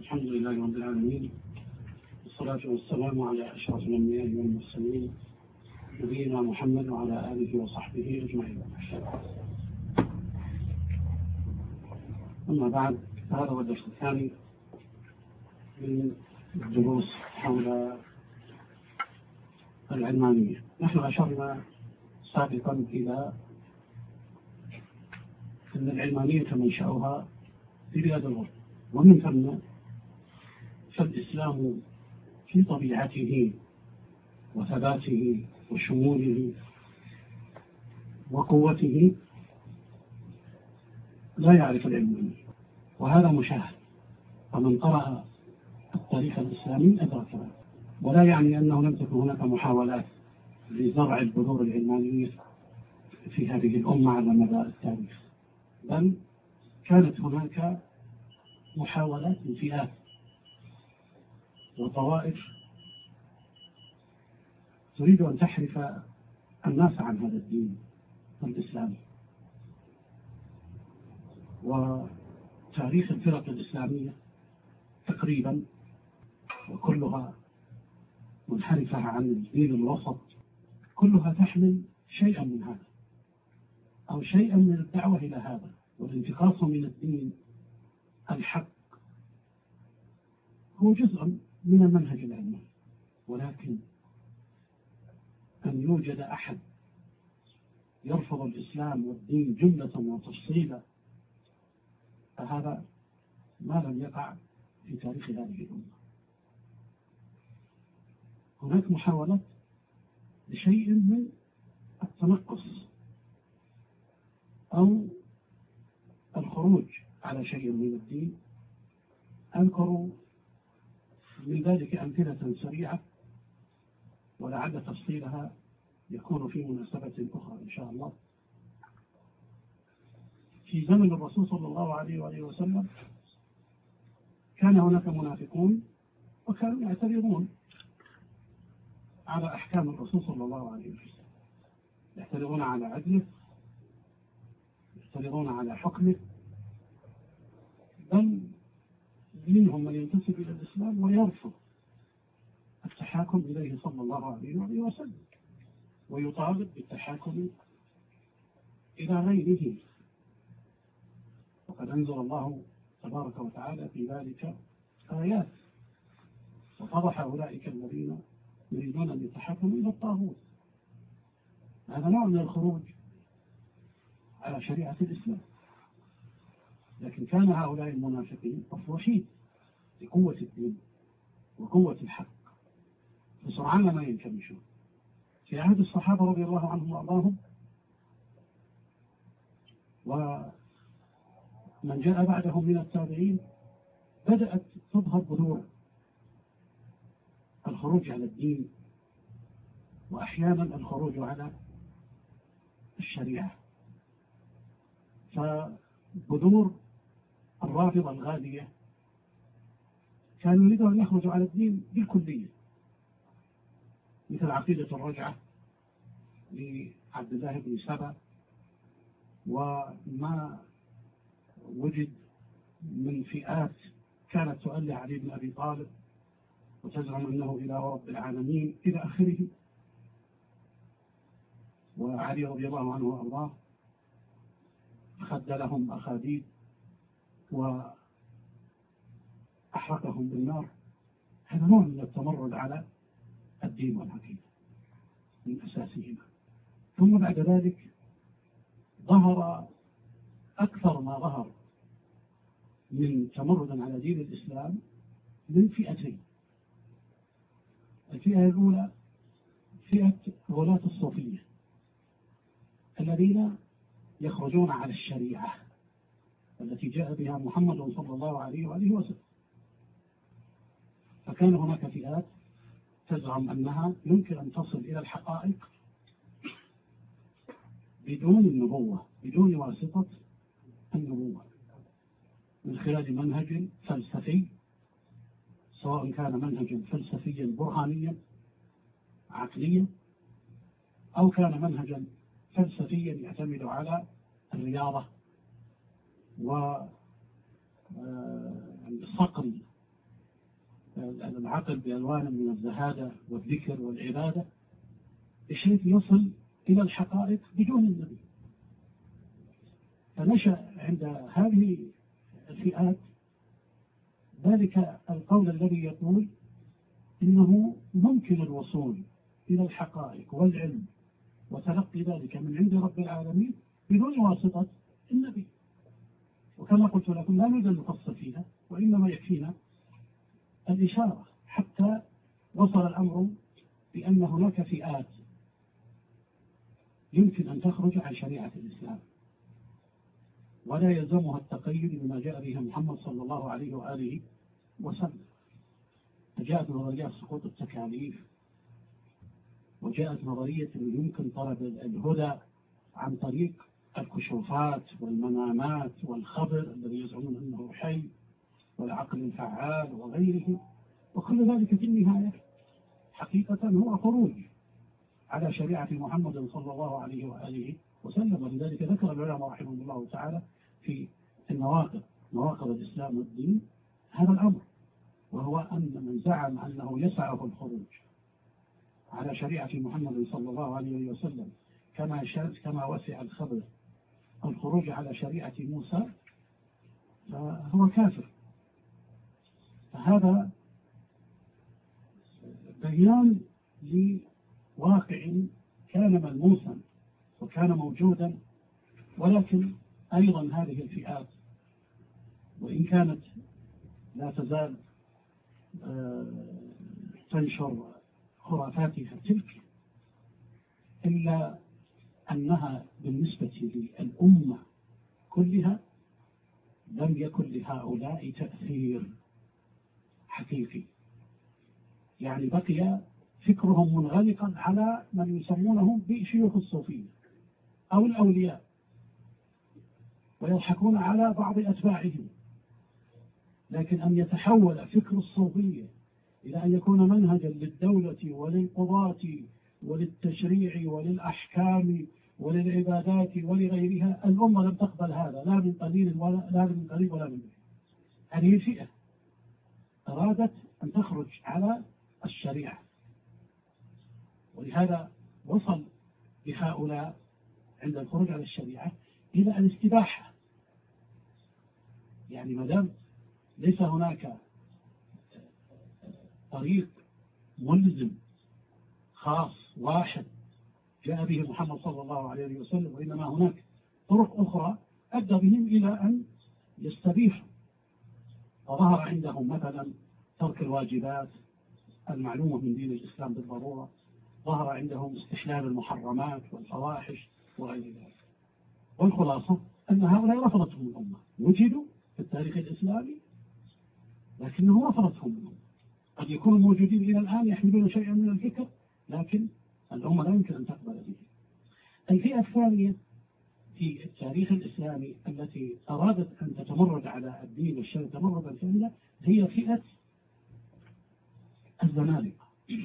الحمد لله رب العالمين، والصلاة والسلام على أشرف الأنبياء والمرسلين نبينا محمد وعلى آله وصحبه أجمعين. أما بعد، هذا هو الدرس الثاني من الدروس حول العلمانية. نحن أشرنا سابقا إلى أن العلمانية منشأها في بلاد الغرب، ومن ثم فالإسلام في طبيعته وثباته وشموله وقوته لا يعرف العلمانية، وهذا مشاهد، فمن قرأ التاريخ الإسلامي أدرك ذلك. ولا يعني أنه لم تكن هناك محاولات لزرع البذور العلمانية في هذه الأمة على مدى التاريخ، بل كانت هناك محاولات من فئات وطوائف تريد أن تحرف الناس عن هذا الدين الإسلامي. وتاريخ الفرق الإسلامية تقريبا وكلها منحرفة عن الدين الوسط، كلها تحمل شيئا من هذا أو شيئا من الدعوة إلى هذا، والانتقاص من الدين الحق هو جزء من المنهج العلمي. ولكن أن يوجد أحد يرفض الإسلام والدين جملة وتفصيلا، فهذا ما لم يقع في تاريخ هذه الأمة. هناك محاولات لشيء من التنقص أو الخروج على شيء من الدين. أذكر من ذلك أمثلة سريعة، ولعل تفصيلها يكون في مناسبة أخرى إن شاء الله. في زمن الرسول صلى الله عليه وآله وسلم كان هناك منافقون وكانوا يعترضون على أحكام الرسول صلى الله عليه وسلم، يعترضون على عدله، يعترضون على حكمه، بل منهم من ينتسب إلى الإسلام ويرفض التحاكم إليه صلى الله عليه وسلم، ويطالب بالتحاكم إلى غيره. وقد أنزل الله تبارك وتعالى في ذلك آيات، وفضح أولئك الذين يريدون أن يتحاكموا إلى الطاغوت. هذا نوع من الخروج على شريعة الإسلام. لكن كان هؤلاء المنافقين مفروشين بقوة الدين وقوة الحق، فسرعان ما ينكمشون. في عهد الصحابة رضي الله عنهم وأرضاهم ومن جاء بعدهم من التابعين بدأت تظهر بذور الخروج على الدين، وأحيانا الخروج على الشريعة. فبذور الرافضة الغالية كانوا يريدون أن يخرجوا على الدين بالكلية، مثل عقيدة الرجعة لعبد الله بن سبأ، وما وجد من فئات كانت تؤله علي بن أبي طالب وتزعم أنه إله رب العالمين إلى آخره. وعلي رضي الله عنه وأرضاه خدلهم أخاديد وأحرقهم بالنار. هذا نوع من التمرد على الدين والعقيدة من أساسهما. ثم بعد ذلك ظهر أكثر ما ظهر من تمرد على دين الإسلام من فئتين. الفئة الأولى فئة غلاة الصوفية الذين يخرجون على الشريعة التي جاء بها محمد صلى الله عليه وآله وسلم. فكان هناك فئات تزعم أنها يمكن أن تصل إلى الحقائق بدون النبوة، بدون واسطة النبوة، من خلال منهج فلسفي، سواء كان منهجا فلسفيا برهانيا عقليا، أو كان منهجا فلسفيا يعتمد على الرياضة والصقل العقل بألوان من الزهادة والذكر والعبادة بحيث يصل إلى الحقائق بدون النبي. فنشأ عند هذه الفئات ذلك القول الذي يقول إنه ممكن الوصول إلى الحقائق والعلم وتلقي ذلك من عند رب العالمين بدون واسطة النبي. وكما قلت لكم لا نريد أن نفصل فيها، وإنما يكفينا الإشارة حتى وصل الأمر بأن هناك فئات يمكن أن تخرج عن شريعة الإسلام ولا يلزمها التقيد بما جاء به محمد صلى الله عليه وآله وسلم. فجاءت نظرية سقوط التكاليف، وجاءت نظرية أن يمكن طلب الهدى عن طريق الكشوفات والمنامات والخبر الذي يزعمون أنه حي والعقل الفعال وغيره، وكل ذلك في النهاية حقيقة هو خروج على شريعة محمد صلى الله عليه وآله وسلم. ولذلك ذكر العلماء رحمهم الله تعالى في نواقض الإسلام والدين هذا الأمر، وهو أن من زعم أنه يسعه الخروج على شريعة محمد صلى الله عليه وسلم كما وسع الخبر الخروج على شريعة موسى فهو كافر. فهذا بيان لواقع كان ملموسا وكان موجودا، ولكن أيضا هذه الفئات وإن كانت لا تزال تنشر خرافاتها تلك، إلا أنها بالنسبة للأمة كلها لم يكن لهؤلاء تأثير حقيقي. يعني بقي فكرهم منغلقا على من يسمونهم بشيوخ الصوفية أو الأولياء، ويضحكون على بعض أتباعهم. لكن أن يتحول فكر الصوفية إلى أن يكون منهجا للدولة وللقضاة وللتشريع وللأحكام وللعبادات ولغيرها، الأمة لم تقبل هذا لا من قليل ولا من قريب ولا من بعيد. هذه فئة أرادت أن تخرج على الشريعة، ولهذا وصل بهؤلاء عند الخروج على الشريعة إلى الاستباحة. يعني ما دام ليس هناك طريق ملزم خاص واحد جاء به محمد صلى الله عليه وسلم، وإنما هناك طرق أخرى أدى بهم إلى أن يستبيحوا. وظهر عندهم مثلا ترك الواجبات المعلومة من دين الإسلام بالضرورة، ظهر عندهم استحلال المحرمات والفواحش وغير ذلك. والخلاصة أن هؤلاء رفضتهم الأمة، وجدوا في التاريخ الإسلامي لكنه رفضتهم الأمة. قد يكونوا موجودين إلى الآن يحملون شيئا من الفكر، لكن الأمة لا يمكن أن تقبل به. الفئة الثانية في التاريخ الإسلامي التي أرادت أن تتمرد على الدين والشرع تمردا كاملا هي فئة الزنادقة.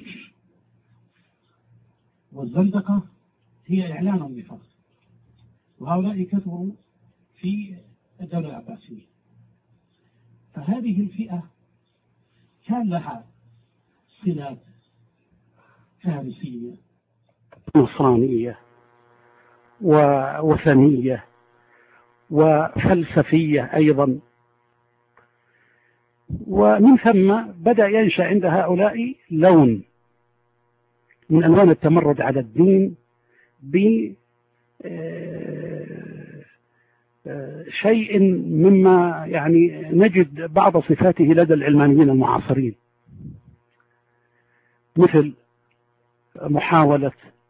والزندقة هي إعلان النفاق، وهؤلاء كثروا في الدولة العباسية. فهذه الفئة كان لها صلات فارسية نصرانية ووثنية وفلسفية أيضا، ومن ثم بدأ ينشأ عند هؤلاء لون من ألوان التمرد على الدين بشيء مما يعني نجد بعض صفاته لدى العلمانيين المعاصرين، مثل محاولة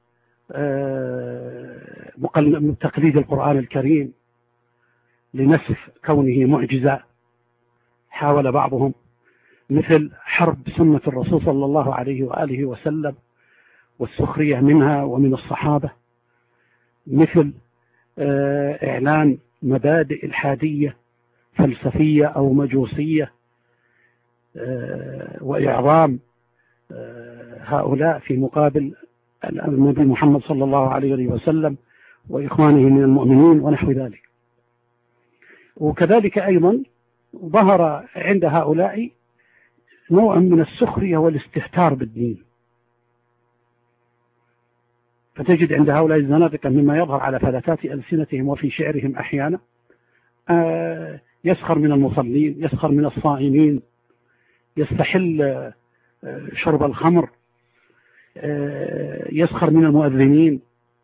تقليد القرآن الكريم لنسف كونه معجزة، حاول بعضهم، مثل حرب سنة الرسول صلى الله عليه وآله وسلم والسخرية منها ومن الصحابة، مثل إعلان مبادئ الحادية فلسفية أو مجوسية وإعظام هؤلاء في مقابل النبي محمد صلى الله عليه وسلم وإخوانه من المؤمنين ونحو ذلك. وكذلك أيضا ظهر عند هؤلاء نوع من السخرية والاستهتار بالدين. فتجد عند هؤلاء الزنادقة مما يظهر على فلتات ألسنتهم وفي شعرهم أحيانا يسخر من المصلين، يسخر من الصائمين، يستحل شرب الخمر، يسخر من المؤذنين،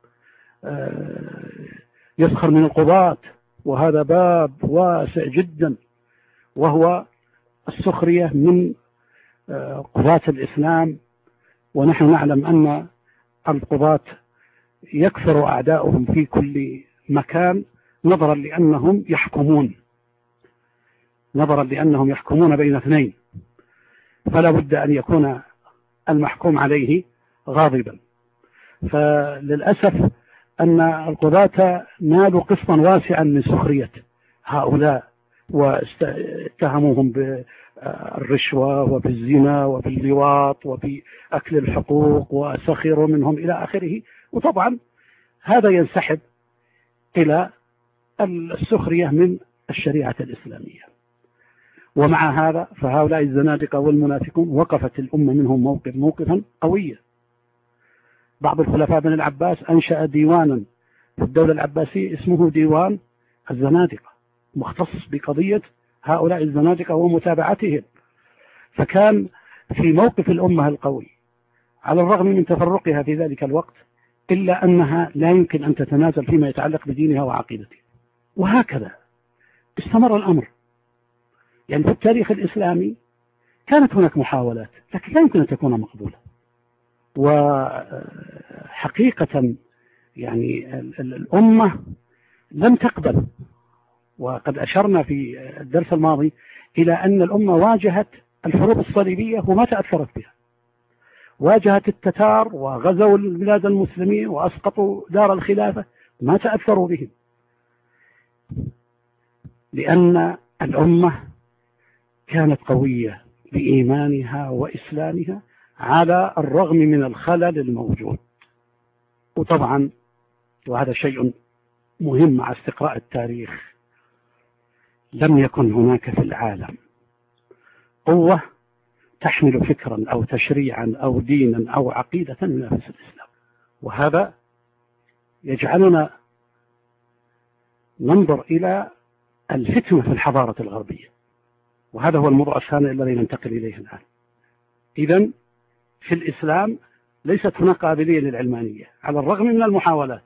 يسخر من القضاة. وهذا باب واسع جدا، وهو السخرية من قضاة الإسلام. ونحن نعلم أن القضاة يكثر أعداؤهم في كل مكان نظرا لأنهم يحكمون بين اثنين، فلا بد أن يكون المحكوم عليه غاضبا. فللأسف أن القضاة نالوا قسطا واسعا من سخرية هؤلاء، واتهموهم بالرشوة وبالزنا وباللواط وبأكل الحقوق وسخروا منهم إلى آخره. وطبعا هذا ينسحب إلى السخرية من الشريعة الإسلامية. ومع هذا فهؤلاء الزنادقة والمنافقون وقفت الأمة منهم موقفا قويا. بعض الخلفاء بن العباس أنشأ ديوانا في الدولة العباسية اسمه ديوان الزنادقة، مختص بقضية هؤلاء الزنادقة ومتابعتهم. فكان في موقف الأمة القوي على الرغم من تفرقها في ذلك الوقت، إلا أنها لا يمكن أن تتنازل فيما يتعلق بدينها وعقيدتها. وهكذا استمر الأمر. يعني في التاريخ الإسلامي كانت هناك محاولات، لكن لا يمكن أن تكون مقبولة. وحقيقة يعني الأمة لم تقبل. وقد أشرنا في الدرس الماضي إلى أن الأمة واجهت الحروب الصليبية وما تأثرت بها، واجهت التتار وغزوا البلاد المسلمين وأسقطوا دار الخلافة، ما تأثروا بهم، لأن الأمة كانت قوية بإيمانها وإسلامها على الرغم من الخلل الموجود. وطبعا وهذا شيء مهم مع استقراء التاريخ، لم يكن هناك في العالم قوة تحمل فكرا أو تشريعا أو دينا أو عقيدة ينافس الإسلام. وهذا يجعلنا ننظر إلى الفتنة في الحضارة الغربية، وهذا هو الموضوع الثاني الذي ننتقل إليه الآن. إذن في الإسلام ليست هناك قابلية للعلمانية على الرغم من المحاولات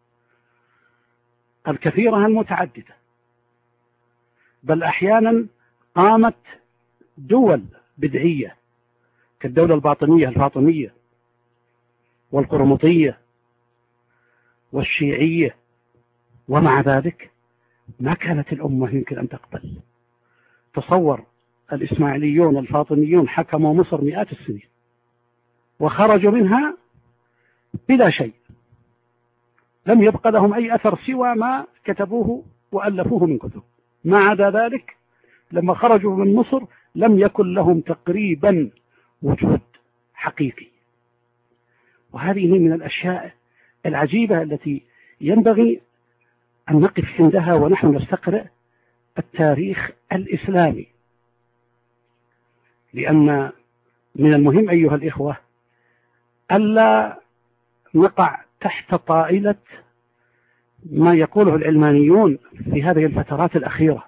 الكثيرة المتعددة، بل أحيانا قامت دول بدعية كالدولة الباطنية الفاطمية والقرمطية والشيعية، ومع ذلك ما كانت الأمة يمكن أن تقبل. تصور الإسماعيليون الفاطميون حكموا مصر مئات السنين وخرجوا منها بلا شيء، لم يبقى لهم أي أثر سوى ما كتبوه وألفوه من كتب. ما عدا ذلك لما خرجوا من مصر لم يكن لهم تقريبا وجود حقيقي. وهذه من الأشياء العجيبة التي ينبغي أن نقف عندها ونحن نستقرأ التاريخ الإسلامي، لأن من المهم أيها الإخوة ألا نقع تحت طائلة ما يقوله العلمانيون في هذه الفترات الأخيرة،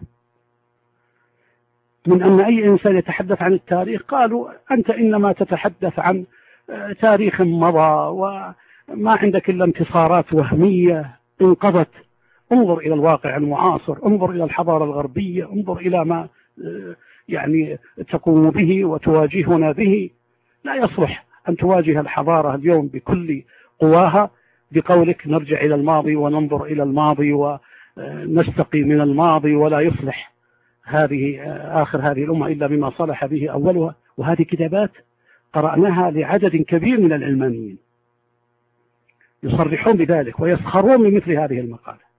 من أن أي إنسان يتحدث عن التاريخ قالوا أنت إنما تتحدث عن تاريخ مضى وما عندك إلا انتصارات وهمية انقضت. انظر إلى الواقع المعاصر، انظر إلى الحضارة الغربية، انظر إلى ما يعني تقوم به وتواجهنا به. لا يصلح أن تواجه الحضارة اليوم بكل قواها بقولك نرجع إلى الماضي وننظر إلى الماضي ونستقي من الماضي، ولا يصلح آخر هذه الأمة إلا بما صلح به أولها. وهذه كتابات قرأناها لعدد كبير من العلمانيين يصرحون بذلك ويسخرون من مثل هذه المقالة.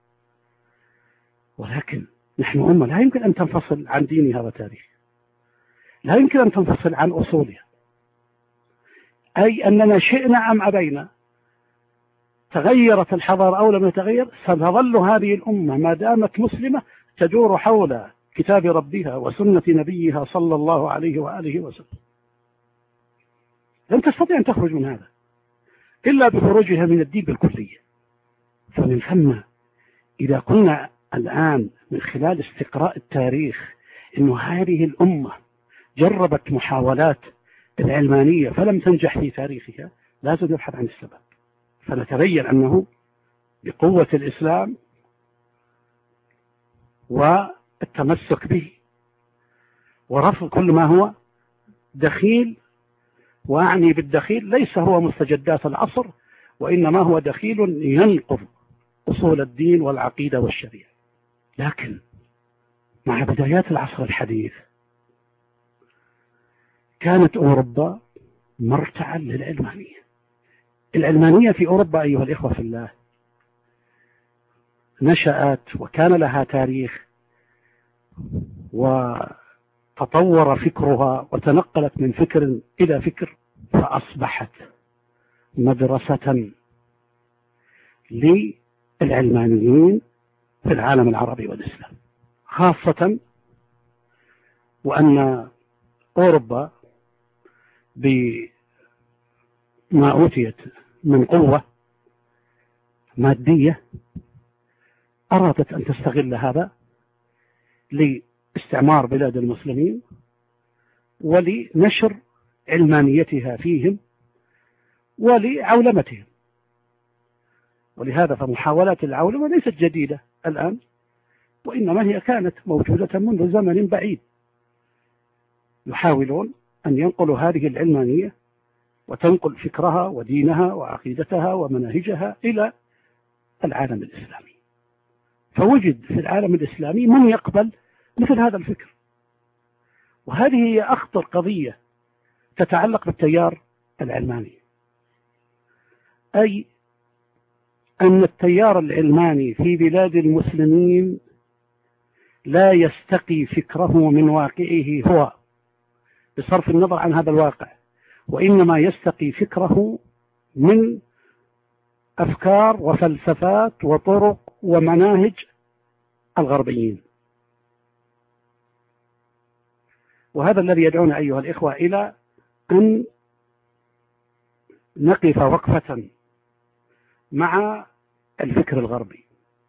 ولكن نحن أمة لا يمكن أن تنفصل عن دينها وتاريخها، لا يمكن أن تنفصل عن أصولها، أي أننا شئنا أم أبينا، تغيرت الحضارة أو لم تتغير، ستظل هذه الأمة ما دامت مسلمة تدور حول كتاب ربها وسنة نبيها صلى الله عليه وآله وسلم. لن تستطيع أن تخرج من هذا إلا بخروجها من الدين بالكلية. فمن ثم إذا كنا الآن من خلال استقراء التاريخ إنه هذه الأمة جربت محاولات العلمانية فلم تنجح في تاريخها، لازم نبحث عن السبب، فنتبين أنه بقوة الإسلام والتمسك به ورفض كل ما هو دخيل، وأعني بالدخيل ليس هو مستجدات العصر، وإنما هو دخيل ينقض أصول الدين والعقيدة والشريعة. لكن مع بدايات العصر الحديث كانت أوروبا مرتعا للعلمانية. العلمانية في أوروبا أيها الإخوة في الله نشأت وكان لها تاريخ، وتطور فكرها وتنقلت من فكر إلى فكر، فأصبحت مدرسة للعلمانيين في العالم العربي والإسلام خاصة، وأن أوروبا بما أوتيت من قوة مادية أرادت أن تستغل هذا لاستعمار بلاد المسلمين ولنشر علمانيتها فيهم ولعولمتهم. ولهذا فمحاولات العولمة ليست جديدة الآن، وإنما هي كانت موجودة منذ زمن بعيد. يحاولون أن ينقلوا هذه العلمانية وتنقل فكرها ودينها وعقيدتها ومناهجها إلى العالم الإسلامي، فوجد في العالم الإسلامي من يقبل مثل هذا الفكر. وهذه هي أخطر قضية تتعلق بالتيار العلماني، أي أن التيار العلماني في بلاد المسلمين لا يستقي فكره من واقعه هو بصرف النظر عن هذا الواقع، وإنما يستقي فكره من أفكار وفلسفات وطرق ومناهج الغربيين. وهذا الذي يدعونا أيها الإخوة إلى أن نقف وقفة مع الفكر الغربي.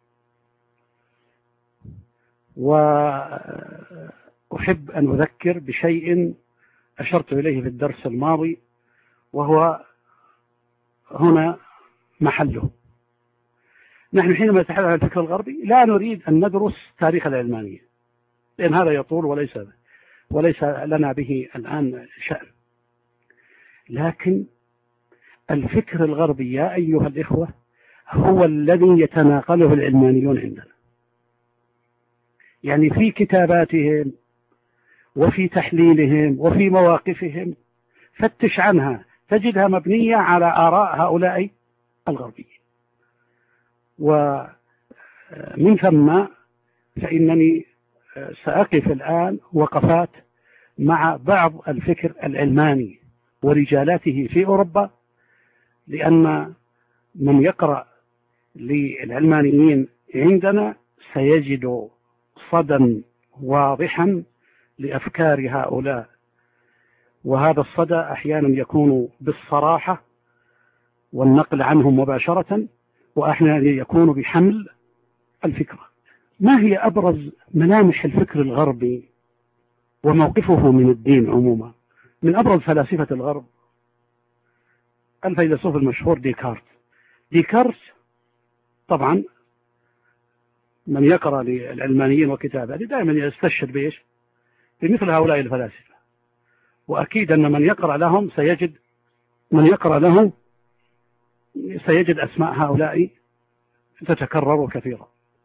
وأحب أن أذكر بشيء أشرت إليه في الدرس الماضي، وهو هنا محله. نحن حينما نتحدث عن الفكر الغربي لا نريد أن ندرس تاريخ العلمانية، لأن هذا يطول وليس لنا به الآن شأن. لكن الفكر الغربي يا أيها الإخوة هو الذي يتناقله العلمانيون عندنا، يعني في كتاباتهم وفي تحليلهم وفي مواقفهم، فتش عنها تجدها مبنية على آراء هؤلاء الغربيين. ومن ثم فإنني سأقف الآن وقفات مع بعض الفكر العلماني ورجالاته في أوروبا، لأن من يقرأ للعلمانيين عندنا سيجد صدى واضحا لأفكار هؤلاء، وهذا الصدى أحيانا يكون بالصراحة والنقل عنهم مباشرة، وأحيانا يكون بحمل الفكرة. ما هي أبرز ملامح الفكر الغربي وموقفه من الدين عموما؟ من أبرز فلاسفة الغرب الفيلسوف المشهور ديكارت طبعا من يقرأ للعلمانيين وكتاباته دائما يستشهد بإيش؟ بمثل هؤلاء الفلاسفة، وأكيد أن من يقرأ لهم سيجد أسماء هؤلاء تتكرر كثيرا.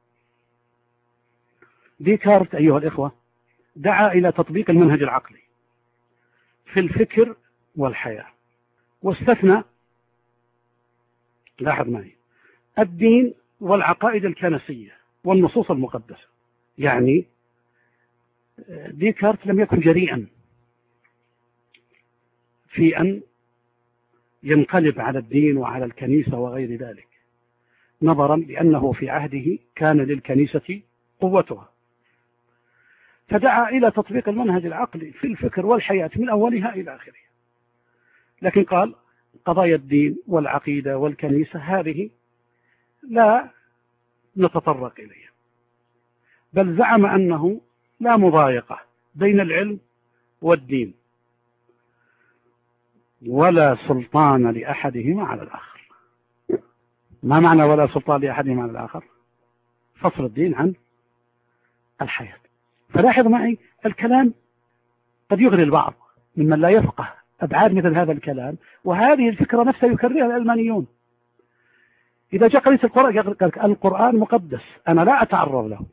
ديكارت أيها الإخوة دعا إلى تطبيق المنهج العقلي في الفكر والحياة، واستثنى، لاحظ معي، الدين والعقائد الكنسية والنصوص المقدسة. يعني ديكارت لم يكن جريئا في أن ينقلب على الدين وعلى الكنيسة وغير ذلك، نظرا لأنه في عهده كان للكنيسة قوتها. فدعا إلى تطبيق المنهج العقلي في الفكر والحياة من أولها إلى آخرها. لكن قال قضايا الدين والعقيدة والكنيسة هذه لا نتطرق إليها، بل زعم أنه لا مضايقة بين العلم والدين ولا سلطان لأحدهما على الآخر. ما معنى ولا سلطان لأحدهما على الآخر؟ فصل الدين عن الحياة. فلاحظ معي الكلام قد يغري البعض ممن لا يفقه أبعاد مثل هذا الكلام، وهذه الفكرة نفسها يكررها العلمانيون. إذا جاء قرية القرآن مقدس أنا لا أتعرض له،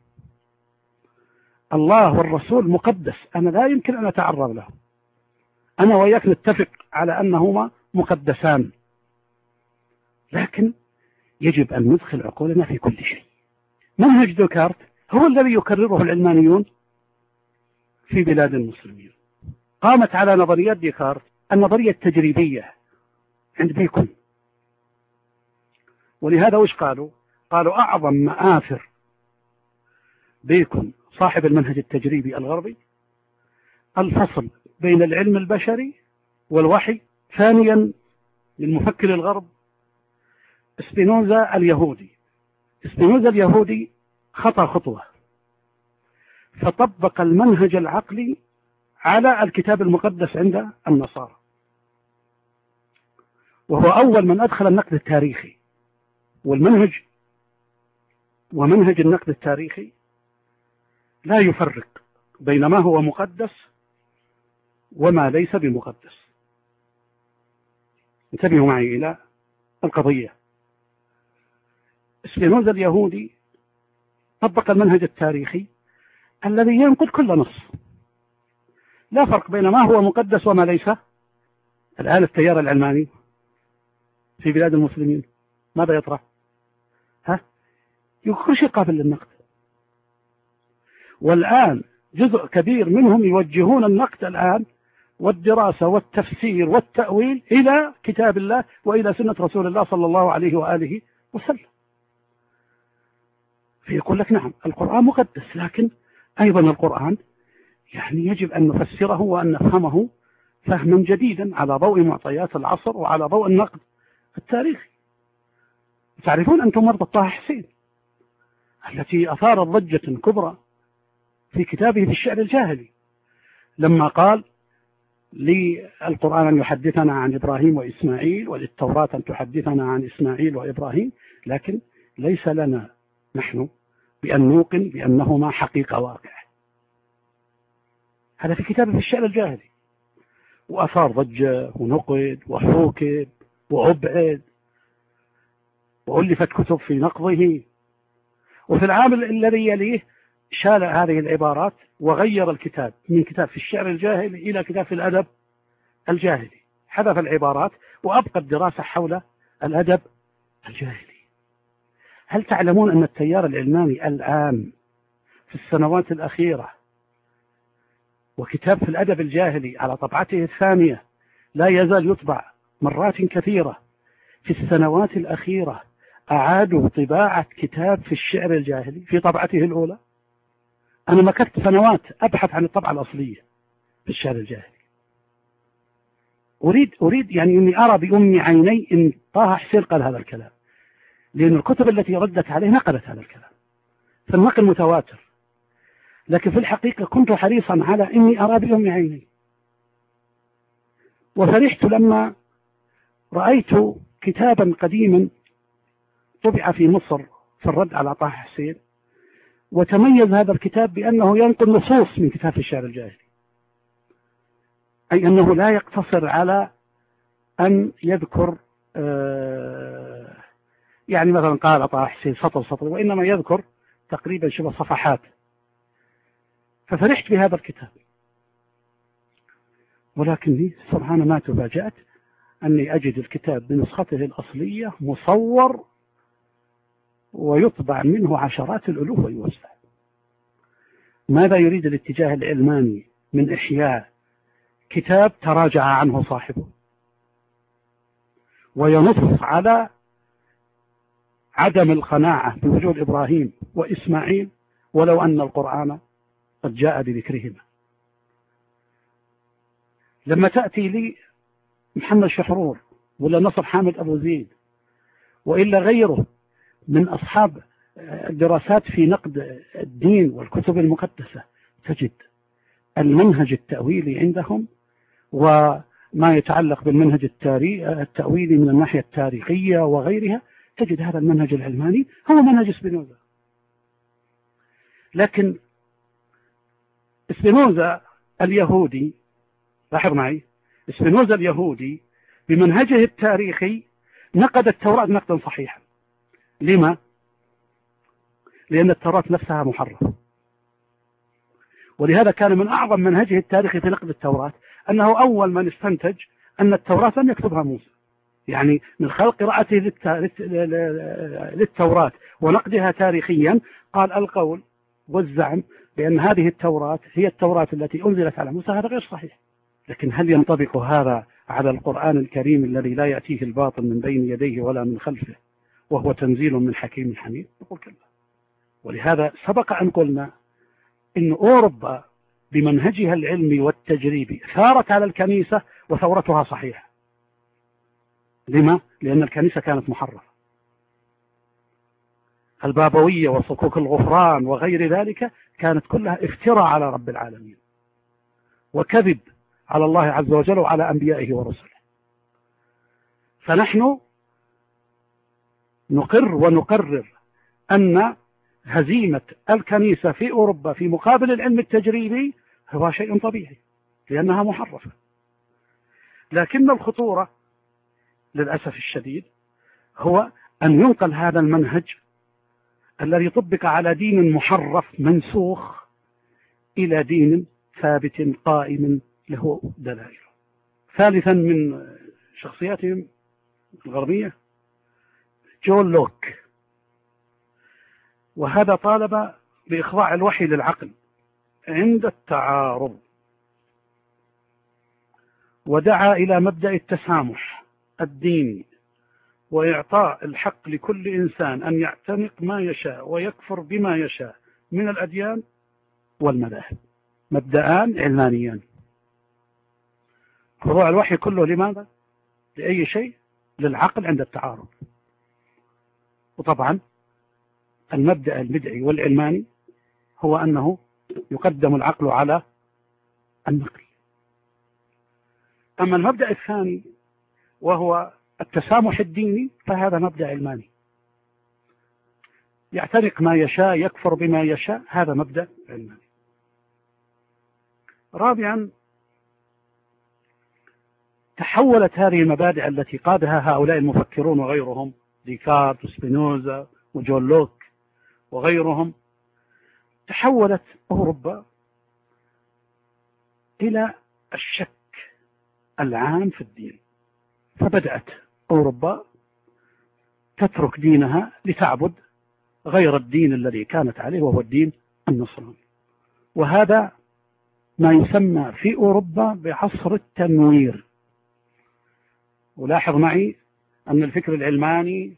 الله والرسول مقدس أنا لا يمكن أن أتعرض له، أنا وإياك نتفق على أنهما مقدسان، لكن يجب أن ندخل عقولنا في كل شيء. منهج ديكارت هو الذي يكرره العلمانيون في بلاد المسلمين. قامت على نظريات ديكارت النظرية التجريبية عند بيكون، ولهذا وش قالوا أعظم مآثر بيكون صاحب المنهج التجريبي الغربي الفصل بين العلم البشري والوحي. ثانيا للمفكر الغرب سبينوزا اليهودي خطأ خطوة، فطبق المنهج العقلي على الكتاب المقدس عند النصارى، وهو أول من أدخل النقد التاريخي. ومنهج النقد التاريخي لا يفرق بين ما هو مقدس وما ليس بمقدس. انتبهوا معي إلى القضية. سبينوزا اليهودي طبق المنهج التاريخي الذي ينقض كل نص، لا فرق بين ما هو مقدس وما ليس. الآن التيار العلماني في بلاد المسلمين ماذا يطرح؟ يكون شيء قابل للنقد، والآن جزء كبير منهم يوجهون النقد الآن والدراسة والتفسير والتأويل إلى كتاب الله وإلى سنة رسول الله صلى الله عليه وآله وسلم. فيقول لك نعم القرآن مقدس، لكن أيضا القرآن يعني يجب أن نفسره وأن نفهمه فهما جديدا على ضوء معطيات العصر وعلى ضوء النقد التاريخي. تعرفون أنتم مرضى طه حسين التي أثارت ضجة كبرى في كتابه في الشعر الجاهلي لما قال للقرآن أن يحدثنا عن إبراهيم وإسماعيل وللتوراة أن تحدثنا عن إسماعيل وإبراهيم، لكن ليس لنا نحن بأن نوقن بأنهما حقيقة واقعة. هذا في كتابه في الشعر الجاهلي، وأثار ضجة ونقد وحوكب وأبعد وألفت كتب في نقضه. وفي العام الذي يليه شال هذه العبارات وغير الكتاب من كتاب في الشعر الجاهلي إلى كتاب في الأدب الجاهلي، حذف العبارات وأبقى الدراسة حول الأدب الجاهلي. هل تعلمون أن التيار العلماني الآن في السنوات الأخيرة وكتاب في الأدب الجاهلي على طبعته الثانية لا يزال يطبع مرات كثيرة؟ في السنوات الأخيرة أعادوا طباعة كتاب في الشعر الجاهلي في طبعته الأولى. أنا مكثت سنوات أبحث عن الطبعة الأصلية في الشعر الجاهلي. أريد يعني أني أرى بأم عيني إن طه حسين قال هذا الكلام، لأن الكتب التي ردت عليه نقلت هذا الكلام، فالنقل متواتر. لكن في الحقيقة كنت حريصا على إني أرى بأم عيني، وفرحت لما رأيت كتابا قديما طبع في مصر في الرد على طه حسين، وتميز هذا الكتاب بأنه ينقل نصوص من كتاب الشعر الجاهلي، أي أنه لا يقتصر على أن يذكر يعني مثلا قال طه حسين سطر، وإنما يذكر تقريبا شبه صفحات. ففرحت بهذا الكتاب، ولكني سبحان ما تفاجأت أني أجد الكتاب بنسخته الأصلية مصور ويطبع منه عشرات الألوف ويوزع. ماذا يريد الاتجاه العلماني من إحياء كتاب تراجع عنه صاحبه وينص على عدم القناعة بوجود إبراهيم وإسماعيل ولو أن القرآن قد جاء بذكرهما. لما تأتي لي محمد شحرور ولا نصر حامد أبو زيد وإلا غيره من أصحاب الدراسات في نقد الدين والكتب المقدسة، تجد المنهج التأويلي عندهم وما يتعلق بالمنهج التأويلي من الناحية التاريخية وغيرها، تجد هذا المنهج العلماني هو منهج سبينوزا. لكن سبينوزا اليهودي، لاحظ معي، سبينوزا اليهودي بمنهجه التاريخي نقد التوراة نقدا صحيحا. لما؟ لأن التوراة نفسها محرفة، ولهذا كان من أعظم منهجه التاريخي في نقد التوراة أنه أول من استنتج أن التوراة لم يكتبها موسى، يعني من خلال قراءته للتوراة ونقدها تاريخيا قال القول والزعم بأن هذه التوراة هي التوراة التي أنزلت على موسى، هذا غير صحيح. لكن هل ينطبق هذا على القرآن الكريم الذي لا يأتيه الباطل من بين يديه ولا من خلفه وهو تنزيل من حكيم حميد؟ نقول كلا. ولهذا سبق أن قلنا إن أوروبا بمنهجها العلمي والتجريبي ثارت على الكنيسة وثورتها صحيحة. لما؟ لأن الكنيسة كانت محرفة. البابوية وصكوك الغفران وغير ذلك كانت كلها افتراء على رب العالمين وكذب على الله عز وجل وعلى أنبيائه ورسله. فنحن نقر ونقرر أن هزيمة الكنيسة في أوروبا في مقابل العلم التجريبي هو شيء طبيعي لأنها محرفة. لكن الخطورة للأسف الشديد هو أن ينقل هذا المنهج الذي طبق على دين محرف منسوخ إلى دين ثابت قائم له دلائل. ثالثا من شخصياتهم الغربية جون لوك، وهذا طالب بإخضاع الوحي للعقل عند التعارض، ودعا إلى مبدأ التسامح الديني وإعطاء الحق لكل إنسان أن يعتنق ما يشاء ويكفر بما يشاء من الأديان والمذاهب، مبدأان علمانيان. خضوع الوحي كله لماذا؟ لأي شيء؟ للعقل عند التعارض. وطبعا المبدأ البدعي والعلماني هو أنه يقدم العقل على النقل. أما المبدأ الثاني وهو التسامح الديني فهذا مبدأ علماني، يعتنق ما يشاء يكفر بما يشاء، هذا مبدأ علماني. رابعا، تحولت هذه المبادئ التي قادها هؤلاء المفكرون وغيرهم، ديكارت وسبينوزا وجون لوك وغيرهم، تحولت أوروبا إلى الشك العام في الدين، فبدأت أوروبا تترك دينها لتعبد غير الدين الذي كانت عليه وهو الدين النصراني. وهذا ما يسمى في أوروبا بعصر التنوير. ولاحظ معي أن الفكر العلماني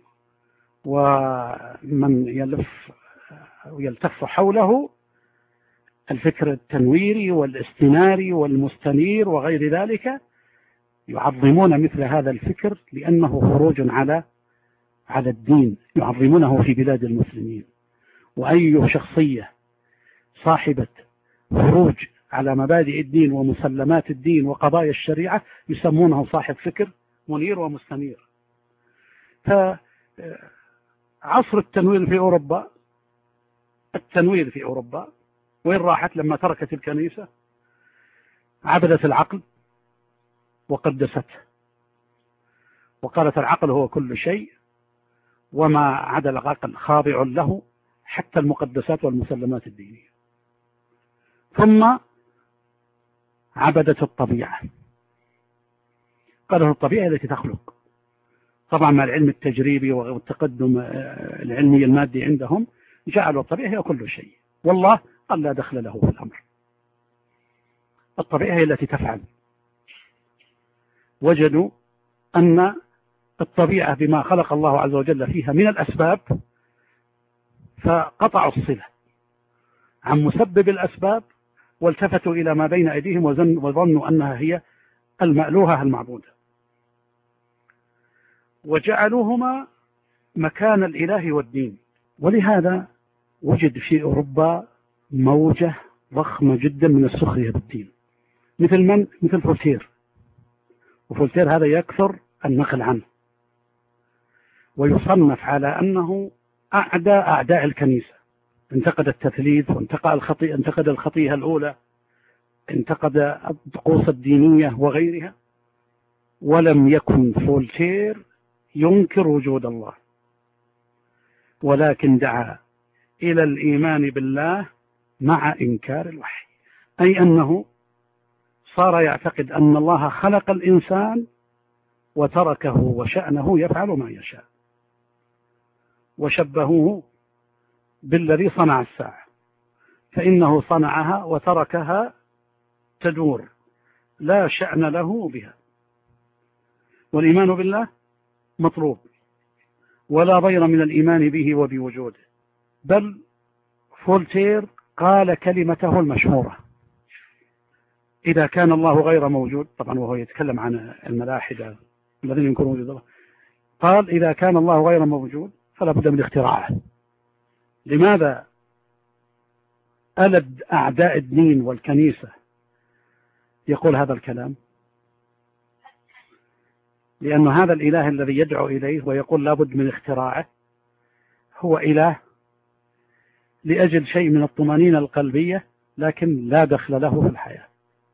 ومن يلتف حوله الفكر التنويري والاستناري والمستنير وغير ذلك يعظمون مثل هذا الفكر لأنه خروج على الدين، يعظمونه في بلاد المسلمين. وأي شخصية صاحبة خروج على مبادئ الدين ومسلمات الدين وقضايا الشريعة يسمونه صاحب فكر منير ومستنير. فعصر التنوير في أوروبا وين راحت لما تركت الكنيسة؟ عبدت العقل وقدسته، وقالت العقل هو كل شيء وما عدا العقل خاضع له، حتى المقدسات والمسلمات الدينية. ثم عبدت الطبيعة، قالوا الطبيعة التي تخلق. طبعا مع العلم التجريبي والتقدم العلمي المادي عندهم جعلوا الطبيعة هي كل شيء، والله قال لا دخل له في الأمر. الطبيعة هي التي تفعل. وجدوا أن الطبيعة بما خلق الله عز وجل فيها من الأسباب، فقطعوا الصلة عن مسبب الأسباب والتفتوا إلى ما بين أيديهم وظنوا أنها هي المألوهة المعبودة، وجعلوهما مكان الإله والدين. ولهذا وجد في أوروبا موجة ضخمة جدا من السخرية بالدين، مثل من؟ مثل فولتير. وفولتير هذا يكثر النقل عنه، ويصنف على أنه أعداء الكنيسة. انتقد التثليث، انتقد الخطيئة الأولى، انتقد الطقوس الدينية وغيرها. ولم يكن فولتير ينكر وجود الله، ولكن دعا إلى الإيمان بالله مع إنكار الوحي، أي أنه صار يعتقد أن الله خلق الإنسان وتركه وشأنه يفعل ما يشاء، وشبهوه بالذي صنع الساعة، فإنه صنعها وتركها تدور، لا شأن له بها. والإيمان بالله مطلوب، ولا ضير من الإيمان به وبوجوده. بل فولتير قال كلمته المشهورة: إذا كان الله غير موجود، طبعا وهو يتكلم عن الملاحدة الذين ينكرون وجود الله، قال: إذا كان الله غير موجود فلا بد من اختراعه. لماذا ألد أعداء الدين والكنيسة يقول هذا الكلام؟ لأن هذا الإله الذي يدعو إليه ويقول لا بد من اختراعه هو إله لأجل شيء من الطمأنينة القلبية، لكن لا دخل له في الحياة.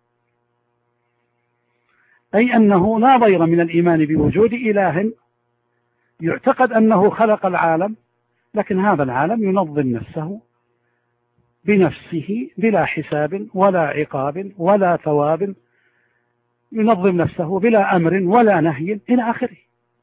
أي أنه لا ضير من الإيمان بوجود إله يعتقد أنه خلق العالم، لكن هذا العالم ينظم نفسه بنفسه بلا حساب ولا عقاب ولا ثواب، ينظم نفسه بلا أمر ولا نهي إلى آخره.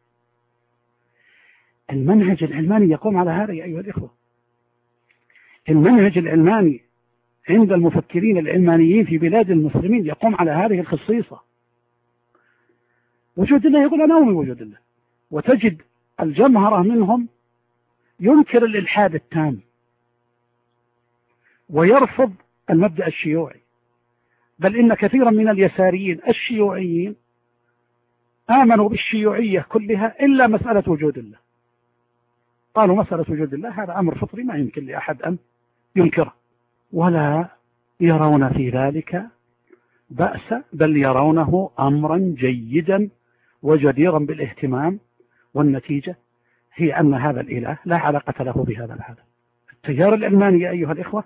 المنهج العلماني يقوم على هذا يا أيها الإخوة. المنهج العلماني عند المفكرين العلمانيين في بلاد المسلمين يقوم على هذه الخصيصة. وجود الله، يقول أنا أؤمن بوجود الله، وتجد الجمهرة منهم ينكر الإلحاد التام ويرفض المبدأ الشيوعي، بل إن كثيرا من اليساريين الشيوعيين آمنوا بالشيوعية كلها إلا مسألة وجود الله. قالوا مسألة وجود الله هذا أمر فطري ما يمكن لأحد أن ينكره، ولا يرون في ذلك بأسا، بل يرونه أمرا جيدا وجديرا بالاهتمام. والنتيجة هي أن هذا الإله لا علاقة له بهذا العالم. التيار العلماني يا أيها الإخوة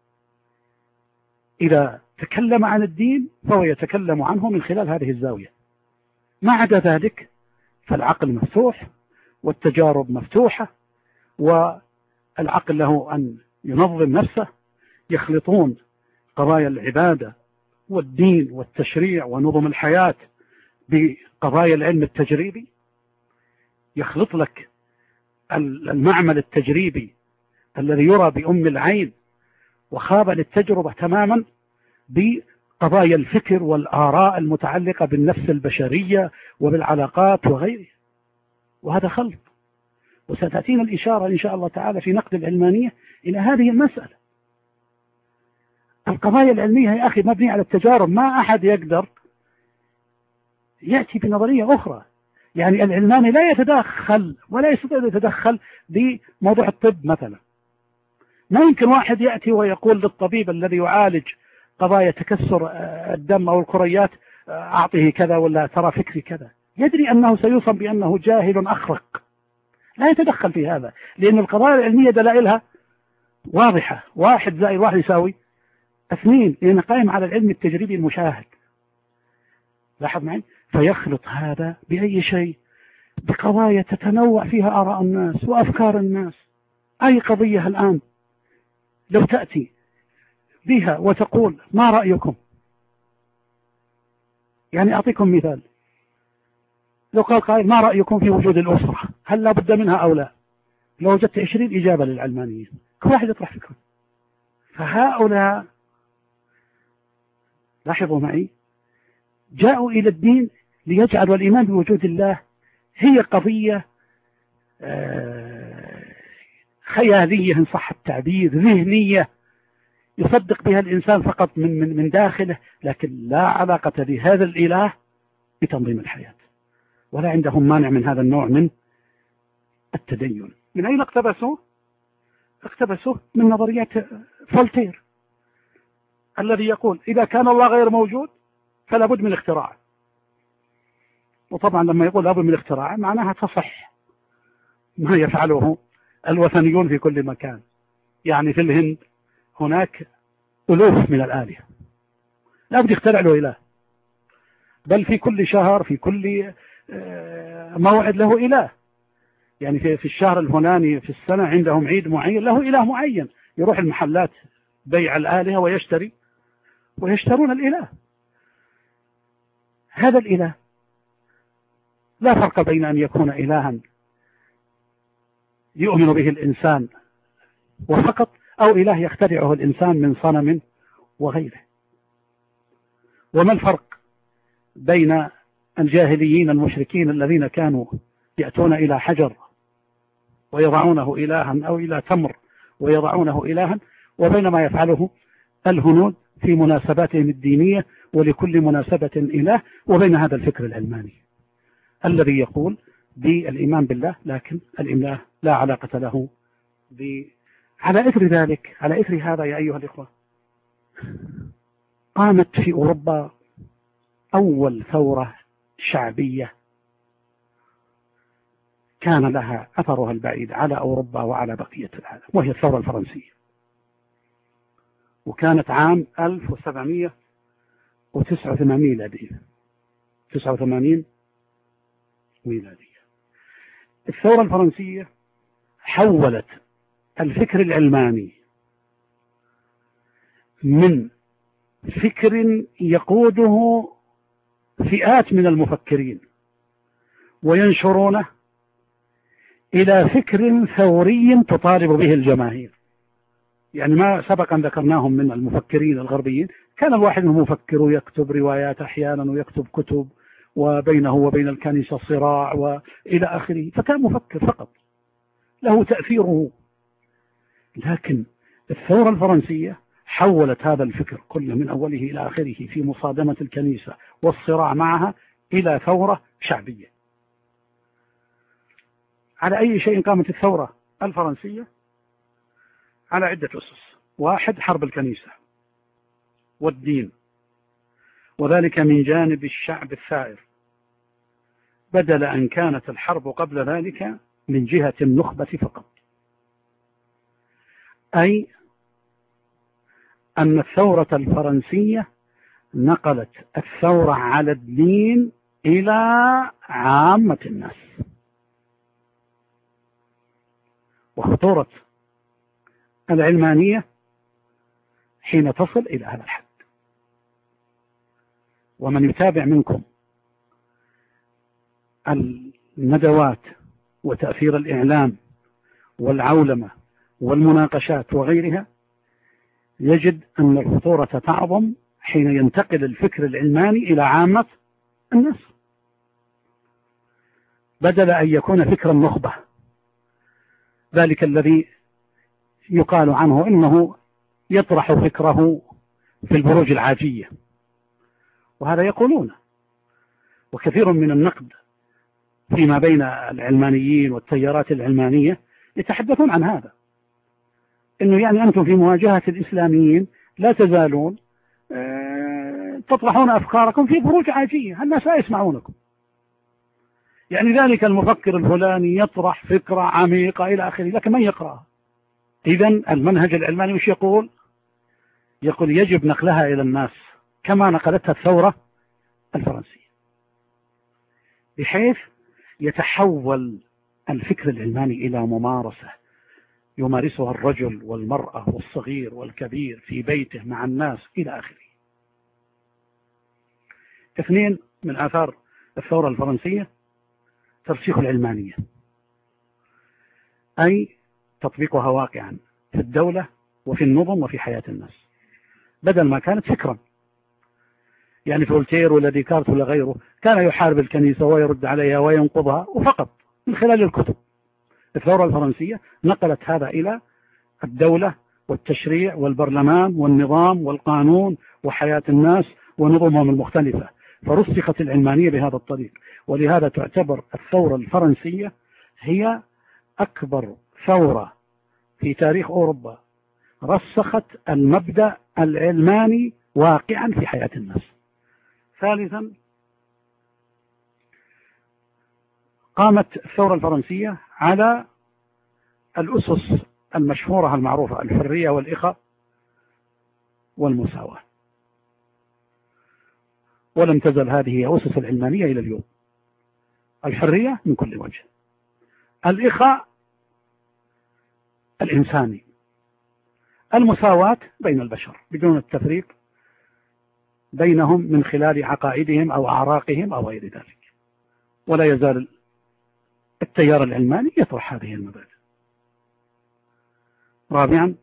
إذا تكلم عن الدين فهو يتكلم عنه من خلال هذه الزاوية. ما عدا ذلك فالعقل مفتوح والتجارب مفتوحة، والعقل له أن ينظم نفسه. يخلطون قضايا العبادة والدين والتشريع ونظم الحياة بقضايا العلم التجريبي، يخلط لك المعمل التجريبي الذي يرى بأم العين وخاب للتجربة تماما بقضايا الفكر والآراء المتعلقة بالنفس البشرية وبالعلاقات وغيره، وهذا خلط. وستأتينا الإشارة إن شاء الله تعالى في نقد العلمانية إلى هذه المسألة. القضايا العلمية يا أخي مبنية على التجارب، ما أحد يقدر يأتي بنظرية أخرى. يعني العلماني لا يتدخل ولا يستطيع أن يتدخل بموضوع الطب مثلا. ما يمكن واحد يأتي ويقول للطبيب الذي يعالج قضايا تكسر الدم أو الكريات أعطيه كذا ولا ترى فكري كذا، يدري أنه سيوصم بأنه جاهل أخرق. لا يتدخل في هذا، لأن القضايا العلمية دلائلها واضحة، 1 زائد 1 يساوي 2، لأنه قائم على العلم التجريبي المشاهد. لاحظ معي؟ فيخلط هذا بأي شيء، بقضايا تتنوع فيها آراء الناس وأفكار الناس. أي قضية الآن لو تأتي بها وتقول ما رأيكم، يعني أعطيكم مثال، لو قال قائل ما رأيكم في وجود الأسرة، هل لا بد منها أو لا؟ لو وجدت 20 إجابة للعلمانيين، كل واحد يطرح فكرة. فهؤلاء لاحظوا معي جاءوا إلى الدين ليجعلوا الإيمان بوجود الله هي قضية خيالية إن صح التعبير، ذهنية، يصدق بها الإنسان فقط من داخله، لكن لا علاقة لهذا الإله بتنظيم الحياة، ولا عندهم مانع من هذا النوع من التدين. من أين اقتبسوه؟ اقتبسوه من نظريات فولتير الذي يقول إذا كان الله غير موجود فلا بد من اختراعه. وطبعا لما يقول لابد من اختراعه معناها تصح ما يفعله الوثنيون في كل مكان. يعني في الهند هناك ألوف من الآلهة، لا بد يخترع له إله، بل في كل شهر في كل موعد له إله. يعني في الشهر الفلاني في السنة عندهم عيد معين له إله معين، يروح المحلات بيع الآلهة ويشترون الإله. هذا الإله لا فرق بين أن يكون إلها يؤمن به الإنسان وفقط، أو إله يخترعه الإنسان من صنم وغيره. وما الفرق بين الجاهليين المشركين الذين كانوا يأتون إلى حجر ويضعونه إلها، أو إلى تمر ويضعونه إلها، وبين ما يفعله الهنود في مناسباتهم الدينية ولكل مناسبة إله، وبين هذا الفكر العلماني الذي يقول بالإيمان بالله لكن الإله لا علاقة له على إثر ذلك، على إثر هذا يا أيها الإخوة، قامت في أوروبا أول ثورة شعبية كان لها أثرها البعيد على أوروبا وعلى بقية العالم، وهي الثورة الفرنسية. وكانت عام 1789 ميلادية، 89 ميلادية. الثورة الفرنسية حولت الفكر العلماني من فكر يقوده فئات من المفكرين وينشرونه إلى فكر ثوري تطالب به الجماهير. يعني ما سبق أن ذكرناهم من المفكرين الغربيين، كان الواحد منهم مفكر يكتب روايات أحيانا ويكتب كتب وبينه وبين الكنيسة صراع وإلى آخره، فكان مفكر فقط له تأثيره. لكن الثورة الفرنسية حولت هذا الفكر كله من أوله إلى آخره في مصادمة الكنيسة والصراع معها إلى ثورة شعبية. على أي شيء قامت الثورة الفرنسية؟ على عدة أسس. واحد، حرب الكنيسة والدين، وذلك من جانب الشعب الثائر، بدل أن كانت الحرب قبل ذلك من جهة النخبة فقط. أي أن الثورة الفرنسية نقلت الثورة على الدين إلى عامة الناس. وخطورة العلمانية حين تصل إلى هذا الحد. ومن يتابع منكم الندوات وتأثير الإعلام والعولمة والمناقشات وغيرها يجد أن الخطورة تعظم حين ينتقل الفكر العلماني إلى عامة الناس، بدل أن يكون فكر النخبة، ذلك الذي يقال عنه إنه يطرح فكره في البروج العاجية، وهذا يقولون. وكثير من النقد فيما بين العلمانيين والتيارات العلمانية يتحدثون عن هذا، إنه يعني أنتم في مواجهة الإسلاميين لا تزالون تطرحون أفكاركم في بروج عاجية، الناس لا يسمعونكم. يعني ذلك المفكر الفلاني يطرح فكرة عميقة إلى آخره، لكن من يقرأها؟ إذن المنهج العلماني مش يقول يجب نقلها إلى الناس كما نقلتها الثورة الفرنسية، بحيث يتحول الفكر العلماني إلى ممارسة يمارسها الرجل والمرأة والصغير والكبير في بيته مع الناس إلى آخره. اثنين من آثار الثورة الفرنسية ترسيخ العلمانية، أي تطبيقها واقعا في الدولة وفي النظم وفي حياة الناس، بدل ما كانت فكرا. يعني فولتير ولا ديكارت ولا غيره كان يحارب الكنيسة ويرد عليها وينقضها وفقط من خلال الكتب. الثورة الفرنسية نقلت هذا إلى الدولة والتشريع والبرلمان والنظام والقانون وحياة الناس ونظمهم المختلفة، فرسخت العلمانية بهذا الطريق. ولهذا تعتبر الثورة الفرنسية هي أكبر ثورة في تاريخ أوروبا رسخت المبدأ العلماني واقعا في حياة الناس. ثالثا، قامت الثورة الفرنسية على الأسس المشهورة المعروفة: الحرية والإخاء والمساواة. ولم تزل هذه هي أسس العلمانية إلى اليوم: الحرية من كل وجه، الإخاء الإنساني، المساواة بين البشر بدون التفريق بينهم من خلال عقائدهم أو أعراقهم أو غير ذلك. ولا يزال التيار العلماني يطرح هذه المبادئ. رابعا،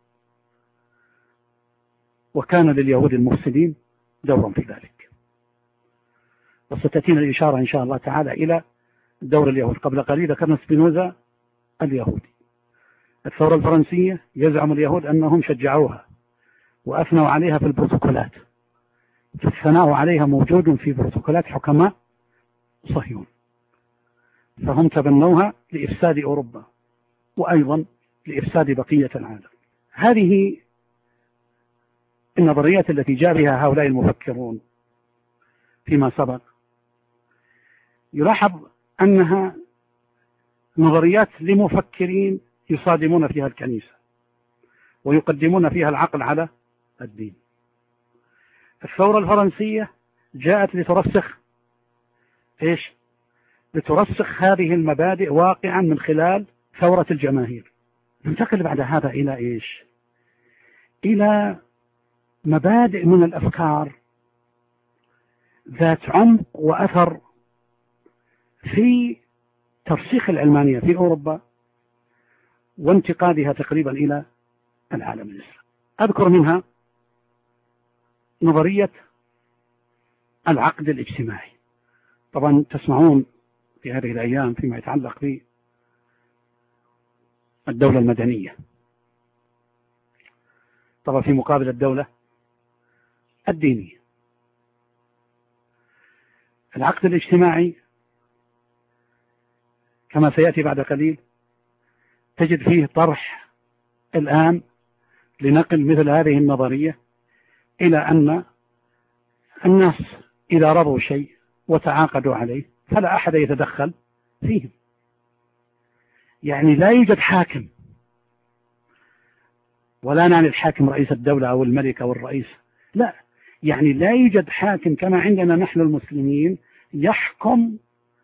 وكان لليهود المفسدين دور في ذلك، وستأتينا الإشارة إن شاء الله تعالى إلى دور اليهود. قبل قليل ذكرنا سبينوزا اليهودي. الثورة الفرنسية يزعم اليهود أنهم شجعوها وأثنوا عليها في البروتوكولات، فالثناء عليها موجود في بروتوكولات حكماء صهيون، فهم تبنوها لإفساد أوروبا وأيضا لإفساد بقية العالم. هذه النظريات التي جاء بها هؤلاء المفكرون فيما سبق يلاحظ أنها نظريات لمفكرين يصادمون فيها الكنيسة ويقدمون فيها العقل على الدين. الثورة الفرنسية جاءت لترسخ لترسخ هذه المبادئ واقعا من خلال ثورة الجماهير. ننتقل بعد هذا إلى إلى مبادئ من الأفكار ذات عمق وأثر في ترسيخ العلمانية في أوروبا وانتقادها تقريبا إلى العالم الإسلامي. أذكر منها نظرية العقد الاجتماعي. طبعا تسمعون في هذه الأيام فيما يتعلق بالدولة المدنية، طبعا في مقابل الدولة الدينية. العقد الاجتماعي كما سيأتي بعد قليل تجد فيه طرح الآن لنقل مثل هذه النظرية إلى أن الناس إذا رضوا شيء وتعاقدوا عليه فلا أحد يتدخل فيهم. يعني لا يوجد حاكم، ولا نعني الحاكم رئيس الدولة أو الملك أو الرئيس، لا، يعني لا يوجد حاكم كما عندنا نحن المسلمين يحكم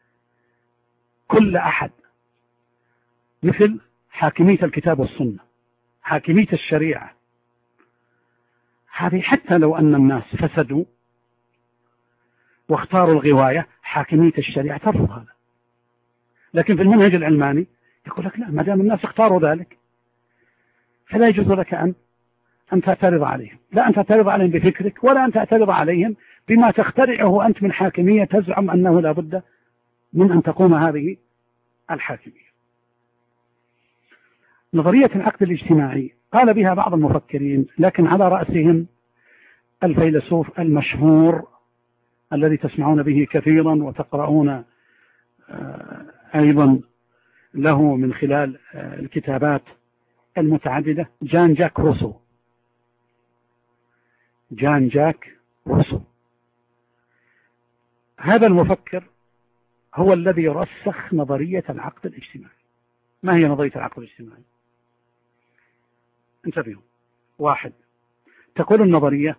كل أحد، مثل حاكمية الكتاب والسنة، حاكمية الشريعة. هذه حتى لو أن الناس فسدوا واختاروا الغواية، حاكمية الشريعة ترفض هذا. لكن في المنهج العلماني يقول لك لا، ما دام الناس اختاروا ذلك فلا يجوز لك أن تعترض عليهم، لا أن تعترض عليهم بفكرك ولا أن تعترض عليهم بما تخترعه أنت من حاكمية تزعم أنه لا بد من أن تقوم هذه الحاكمية. نظرية العقد الاجتماعي قال بها بعض المفكرين، لكن على رأسهم الفيلسوف المشهور الذي تسمعون به كثيرا وتقرؤون أيضا له من خلال الكتابات المتعددة، جان جاك روسو. جان جاك روسو هذا المفكر هو الذي رسخ نظرية العقد الاجتماعي. ما هي نظرية العقد الاجتماعي؟ انتبهوا. واحد، تقول النظرية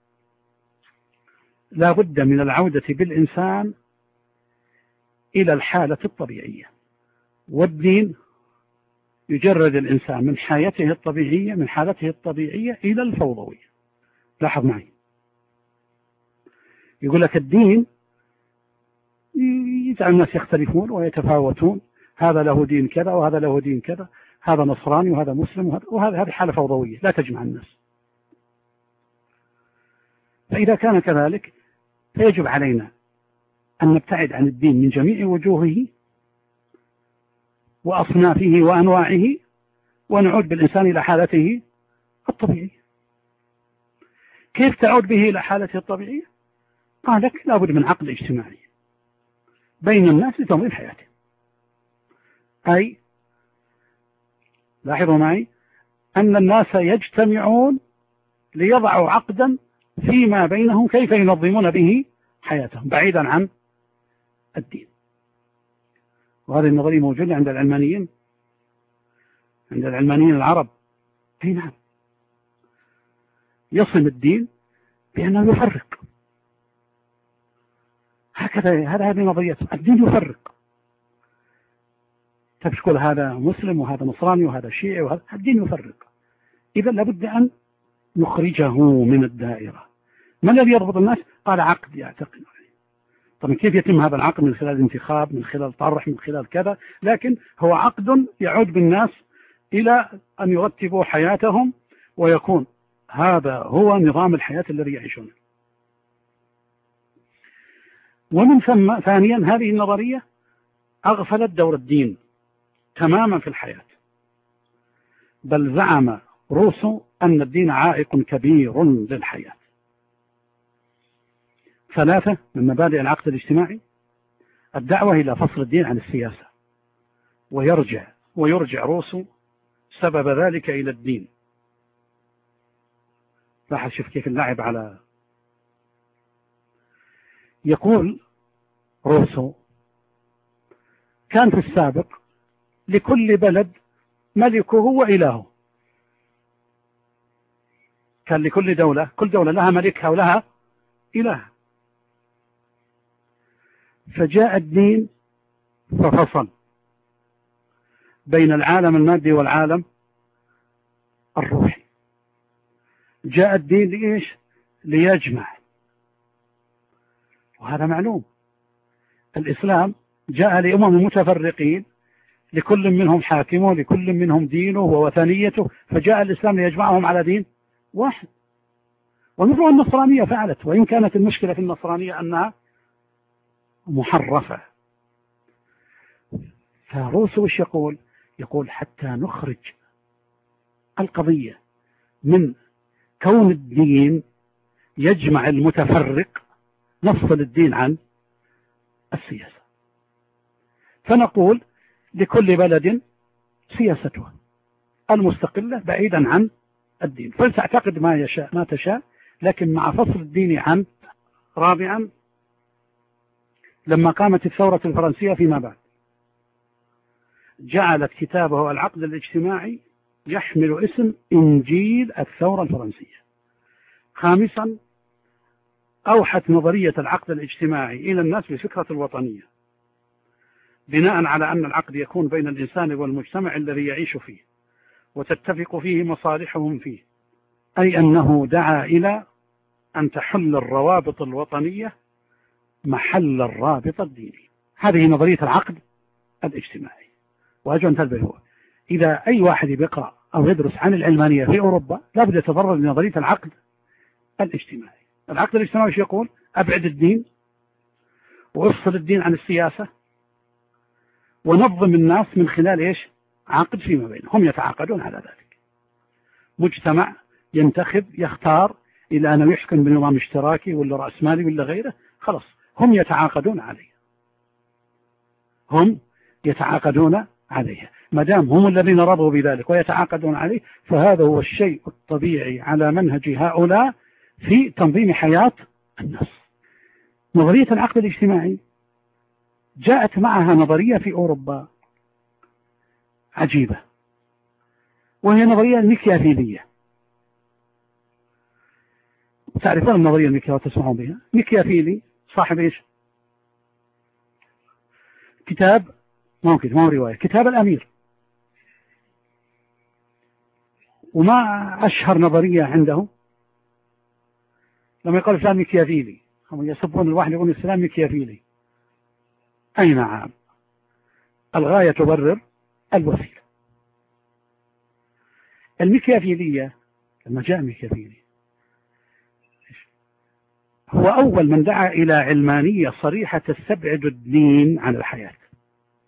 لا بد من العودة بالإنسان إلى الحالة الطبيعية، والدين يجرد الإنسان من حياته الطبيعية، من حالته الطبيعية إلى الفوضوية. لاحظ معي، يقول لك الدين يجعل الناس يختلفون ويتفاوتون، هذا له دين كذا وهذا له دين كذا، هذا نصراني وهذا مسلم وهذه حالة فوضوية لا تجمع الناس. فإذا كان كذلك فيجب علينا أن نبتعد عن الدين من جميع وجوهه وأصنافه وأنواعه، ونعود بالإنسان إلى حالته الطبيعية. كيف تعود به إلى حالته الطبيعية؟ قال لك لابد من عقد اجتماعي بين الناس لتنظيم حياته. أي لاحظوا معي أن الناس يجتمعون ليضعوا عقدا فيما بينهم كيف ينظمون به حياتهم بعيدا عن الدين. وهذه النظرية موجودة عند العلمانيين، عند العلمانيين العرب. أي نعم، يصم الدين بأنه يفرق. هكذا هذه نظرية الدين يفرق. تقول هذا مسلم وهذا نصراني وهذا شيعي وهذا الدين يفرق. إذا لابد أن نخرجه من الدائرة. ما الذي يربط الناس؟ قال عقد يعتقد عليه. طبعا كيف يتم هذا العقد؟ من خلال انتخاب، من خلال طرح، من خلال كذا، لكن هو عقد يعود بالناس إلى أن يرتبوا حياتهم ويكون هذا هو نظام الحياة الذي يعيشونه. ومن ثم ثانيا هذه النظرية أغفلت دور الدين تماما في الحياة، بل زعم روسو أن الدين عائق كبير للحياة. ثلاثة من مبادئ العقد الاجتماعي الدعوة إلى فصل الدين عن السياسة، ويرجع روسو سبب ذلك إلى الدين. لاحظ شوف كيف اللعب على. يقول روسو كان في السابق لكل بلد ملكه وإلهه. كان لكل دولة، كل دولة لها ملكها ولها إله. فجاء الدين ففصل بين العالم المادي والعالم الروحي. جاء الدين لإيش؟ ليجمع. وهذا معلوم. الإسلام جاء لأمم متفرقين لكل منهم حاكمه، لكل منهم دينه ووثنيته، فجاء الإسلام ليجمعهم على دين واحد. ومثل النصرانية فعلت، وإن كانت المشكلة في النصرانية أنها محرفة. فروسو وش يقول؟ يقول حتى نخرج القضية من كون الدين يجمع المتفرق، نفصل الدين عن السياسة، فنقول لكل بلد سياستها المستقلة بعيدا عن الدين، فلتعتقد ما تشاء، لكن مع فصل الدين عن. رابعا لما قامت الثورة الفرنسية فيما بعد جعلت كتابه العقد الاجتماعي يحمل اسم إنجيل الثورة الفرنسية. خامسا أوحت نظرية العقد الاجتماعي إلى الناس بفكرة الوطنية، بناء على أن العقد يكون بين الإنسان والمجتمع الذي يعيش فيه وتتفق فيه مصالحهم فيه، أي أنه دعا إلى أن تحل الروابط الوطنية محل الرابط الديني. هذه نظرية العقد الاجتماعي. وأرجو أن تنتبهوا، إذا أي واحد بيقرأ أو يدرس عن العلمانية في أوروبا لابد يتضرر لنظرية العقد الاجتماعي. العقد الاجتماعي ايش يقول؟ أبعد الدين وافصل الدين عن السياسة ونظم الناس من خلال ايش؟ عقد فيما بينهم، هم يتعاقدون على ذلك. مجتمع ينتخب يختار إلى أنه يحكم بنظام اشتراكي ولا رأسمالي ولا غيره، خلاص هم يتعاقدون عليه، هم يتعاقدون عليه. ما دام هم الذين رضوا بذلك ويتعاقدون عليه، فهذا هو الشيء الطبيعي على منهج هؤلاء في تنظيم حياة الناس. نظرية العقد الاجتماعي جاءت معها نظرية في أوروبا عجيبة، وهي نظرية الميكيافيلية. تعرفون النظرية الميكيافيلية وتسمعون بها؟ ميكيافيلي صاحب إيش؟ كتاب، ما هو رواية، كتاب الأمير. وما أشهر نظرية عنده لما يقول فلان ميكيافيلي، هم يسبون الواحد يقول السلام ميكيافيلي. أي نعم، الغاية تبرر الوسيلة. الميكيافيلية لما جاء ميكيافيلي هو أول من دعا إلى علمانية صريحة تستبعد الدين عن الحياة.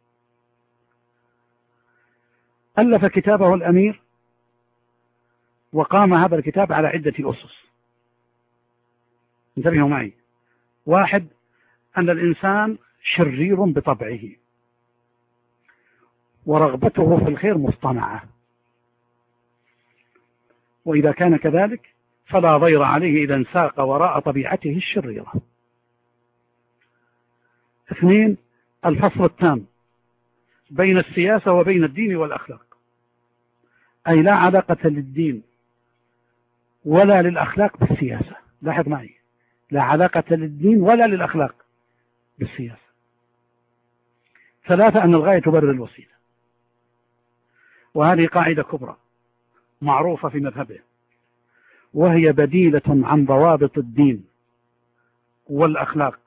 ألف كتابه الأمير وقام هذا الكتاب على عدة أسس. انتبهوا معي. واحد، أن الإنسان شرير بطبعه ورغبته في الخير مصطنعة، وإذا كان كذلك فلا ضير عليه إذا انساق وراء طبيعته الشريرة. اثنين، الفصل التام بين السياسة وبين الدين والأخلاق، أي لا علاقة للدين ولا للأخلاق بالسياسة. لاحظ معي، لا علاقة للدين ولا للأخلاق بالسياسة. ثلاثة، أن الغاية تبرر الوسيلة، وهذه قاعدة كبرى معروفة في مذهبه، وهي بديلة عن ضوابط الدين والأخلاق،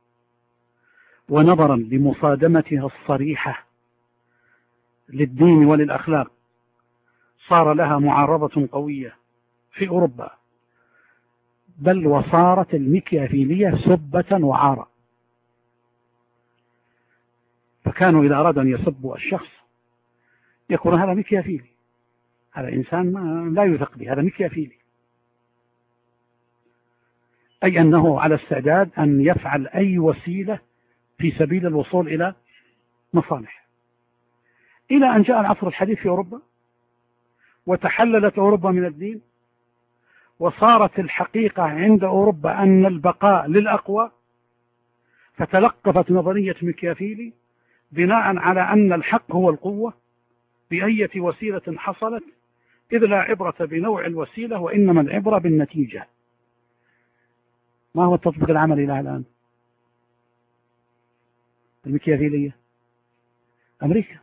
ونظرا لمصادمتها الصريحة للدين وللأخلاق صار لها معارضة قوية في أوروبا، بل وصارت الميكيافيلية سبة وعارة. فكانوا إذا أرادوا أن يسبوا الشخص يقولون هذا ميكيافيلي، هذا إنسان لا يثق به، هذا ميكيافيلي، أي أنه على استعداد أن يفعل أي وسيلة في سبيل الوصول إلى مصالح. إلى أن جاء العصر الحديث في أوروبا وتحللت أوروبا من الدين، وصارت الحقيقة عند أوروبا أن البقاء للأقوى، فتلقفت نظرية ميكيافيلي بناء على أن الحق هو القوة بأية وسيلة حصلت، إذ لا عبرة بنوع الوسيلة وإنما العبرة بالنتيجة. ما هو التطبيق العملي لها الآن؟ الميكيافيلية. أمريكا،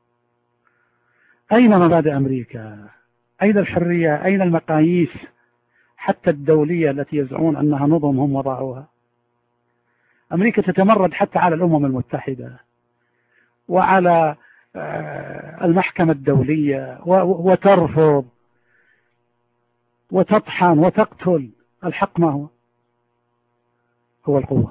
أين مبادئ أمريكا؟ أين الحرية؟ أين المقاييس حتى الدولية التي يزعمون أنها نظم هم وضعوها؟ أمريكا تتمرد حتى على الأمم المتحدة وعلى المحكمة الدولية، وترفض وتطحن وتقتل. الحق ما هو؟ هو القوة.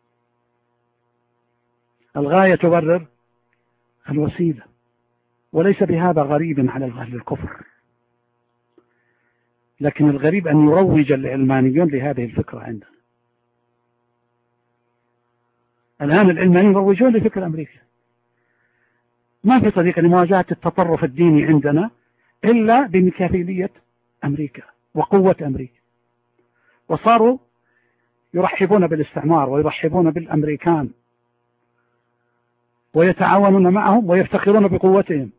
الغاية تبرر الوسيلة، وليس بهذا غريب على أهل الكفر، لكن الغريب أن يروج العلمانيون لهذه الفكرة عندنا. الآن العلمانيون يروجون لفكر أمريكا. ما في طريقة لمواجهة التطرف الديني عندنا إلا بميكافيلية أمريكا وقوة أمريكا، وصاروا يرحبون بالاستعمار ويرحبون بالأمريكان ويتعاونون معهم ويفتخرون بقوتهم.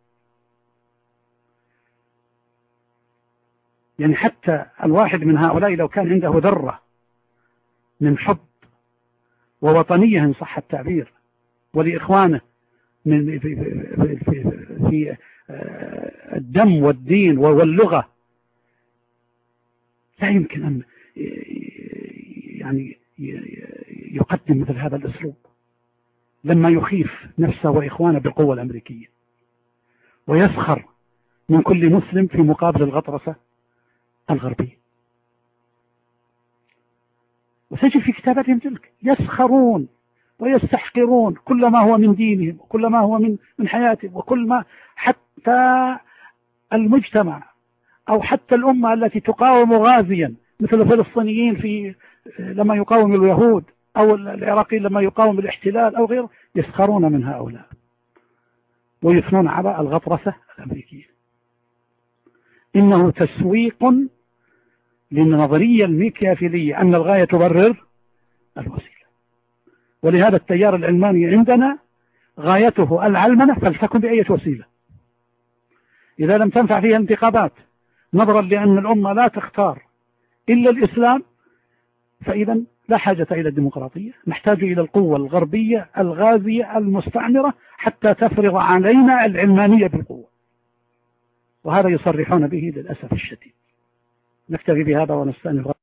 يعني حتى الواحد من هؤلاء لو كان عنده ذرة من حب ووطنية إن صح التعبير ولإخوانه من في الدم والدين واللغة، لا يمكن أن يعني يقدم مثل هذا الأسلوب لما يخيف نفسه وإخوانه بالقوة الأمريكية، ويسخر من كل مسلم في مقابل الغطرسة الغربية. وتجد في كتاباتهم تلك يسخرون ويستحقرون كل ما هو من دينهم وكل ما هو من حياتهم، وكل ما حتى المجتمع أو حتى الأمة التي تقاوم غازيا مثل الفلسطينيين في لما يقاوم اليهود، أو العراقيين لما يقاوم الاحتلال أو غيره، يسخرون من هؤلاء ويثنون على الغطرسة الأمريكية. إنه تسويق للنظرية الميكيافيلية أن الغاية تبرر الوسيلة. ولهذا التيار العلماني عندنا غايته العلمنة فلتكن بأي وسيلة. إذا لم تنفع فيها انتخابات نظرا لأن الأمة لا تختار إلا الإسلام، فإذا لا حاجة إلى الديمقراطية، نحتاج إلى القوة الغربية الغازية المستعمرة حتى تفرض علينا العلمانية بالقوة، وهذا يصرحون به للأسف الشديد. نكتفي بهذا ونستأنف.